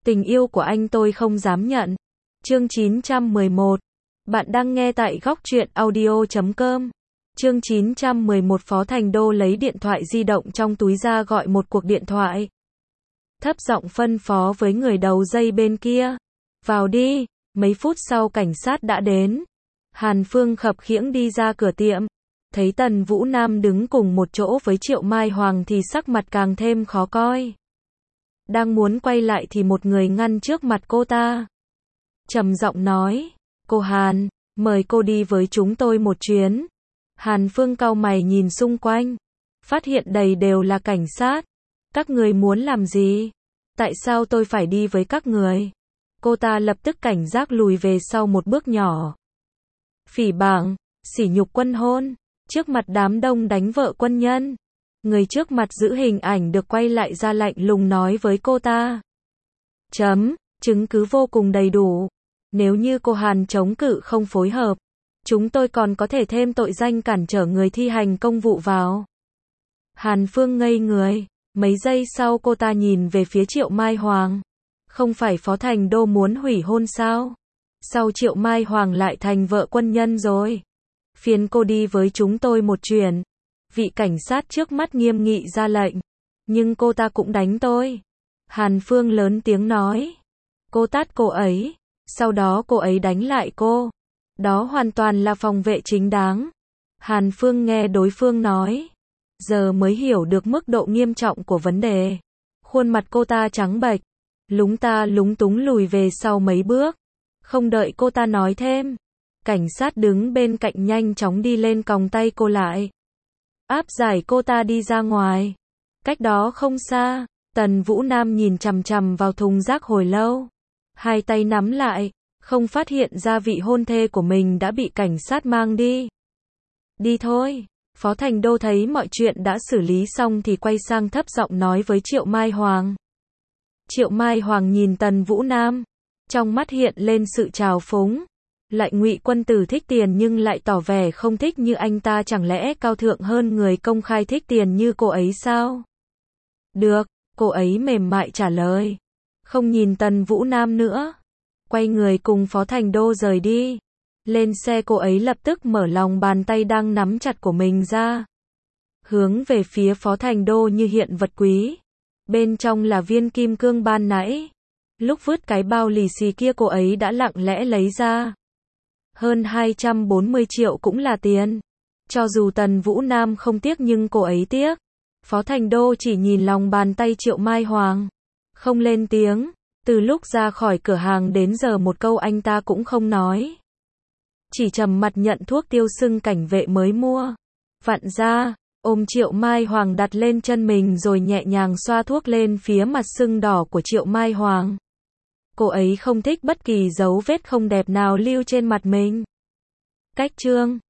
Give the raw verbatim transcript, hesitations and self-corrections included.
Tình yêu của anh tôi không dám nhận. Chương chín trăm mười một. Bạn đang nghe tại góc truyện audio chấm com. Chương chín trăm mười một. Phó Thành Đô lấy điện thoại di động trong túi ra gọi một cuộc điện thoại. Thấp giọng phân phó với người đầu dây bên kia. Vào đi. Mấy phút sau cảnh sát đã đến. Hàn Phương khập khiễng đi ra cửa tiệm. Thấy Tần Vũ Nam đứng cùng một chỗ với Triệu Mai Hoàng thì sắc mặt càng thêm khó coi. Đang muốn quay lại thì một người ngăn trước mặt cô ta. Trầm giọng nói, cô Hàn, mời cô đi với chúng tôi một chuyến. Hàn Phương cau mày nhìn xung quanh. Phát hiện đầy đều là cảnh sát. Các người muốn làm gì? Tại sao tôi phải đi với các người? Cô ta lập tức cảnh giác lùi về sau một bước nhỏ. Phỉ báng, sỉ nhục quân hôn, trước mặt đám đông đánh vợ quân nhân. Người trước mặt giữ hình ảnh được quay lại ra lạnh lùng nói với cô ta. Chấm, chứng cứ vô cùng đầy đủ. Nếu như cô Hàn chống cự không phối hợp, chúng tôi còn có thể thêm tội danh cản trở người thi hành công vụ vào. Hàn Phương ngây người, mấy giây sau cô ta nhìn về phía Triệu Mai Hoàng. Không phải Phó Thành Đô muốn hủy hôn sao? Sao Triệu Mai Hoàng lại thành vợ quân nhân rồi? Phiền cô đi với chúng tôi một chuyến. Vị cảnh sát trước mắt nghiêm nghị ra lệnh. Nhưng cô ta cũng đánh tôi. Hàn Phương lớn tiếng nói. Cô tát cô ấy. Sau đó cô ấy đánh lại cô. Đó hoàn toàn là phòng vệ chính đáng. Hàn Phương nghe đối phương nói. Giờ mới hiểu được mức độ nghiêm trọng của vấn đề. Khuôn mặt cô ta trắng bệch. Lúng ta lúng túng lùi về sau mấy bước. Không đợi cô ta nói thêm. Cảnh sát đứng bên cạnh nhanh chóng đi lên còng tay cô lại. Áp giải cô ta đi ra ngoài. Cách đó không xa, Tần Vũ Nam nhìn chằm chằm vào thùng rác hồi lâu. Hai tay nắm lại, không phát hiện ra vị hôn thê của mình đã bị cảnh sát mang đi. Đi thôi. Phó Thành Đô thấy mọi chuyện đã xử lý xong thì quay sang thấp giọng nói với Triệu Mai Hoàng. Triệu Mai Hoàng nhìn Tần Vũ Nam. Trong mắt hiện lên sự trào phúng. Lại Ngụy Quân Tử thích tiền nhưng lại tỏ vẻ không thích như anh ta, chẳng lẽ cao thượng hơn người công khai thích tiền như cô ấy sao? Được, cô ấy mềm mại trả lời. Không nhìn Tần Vũ Nam nữa. Quay người cùng Phó Thành Đô rời đi. Lên xe cô ấy lập tức mở lòng bàn tay đang nắm chặt của mình ra. Hướng về phía Phó Thành Đô như hiện vật quý. Bên trong là viên kim cương ban nãy. Lúc vứt cái bao lì xì kia cô ấy đã lặng lẽ lấy ra. Hơn hai trăm bốn mươi triệu cũng là tiền. Cho dù Tần Vũ Nam không tiếc nhưng cô ấy tiếc. Phó Thành Đô chỉ nhìn lòng bàn tay Triệu Mai Hoàng. Không lên tiếng. Từ lúc ra khỏi cửa hàng đến giờ một câu anh ta cũng không nói. Chỉ trầm mặt nhận thuốc tiêu sưng cảnh vệ mới mua. Vặn ra, ôm Triệu Mai Hoàng đặt lên chân mình rồi nhẹ nhàng xoa thuốc lên phía mặt sưng đỏ của Triệu Mai Hoàng. Cô ấy không thích bất kỳ dấu vết không đẹp nào lưu trên mặt mình. Cách chương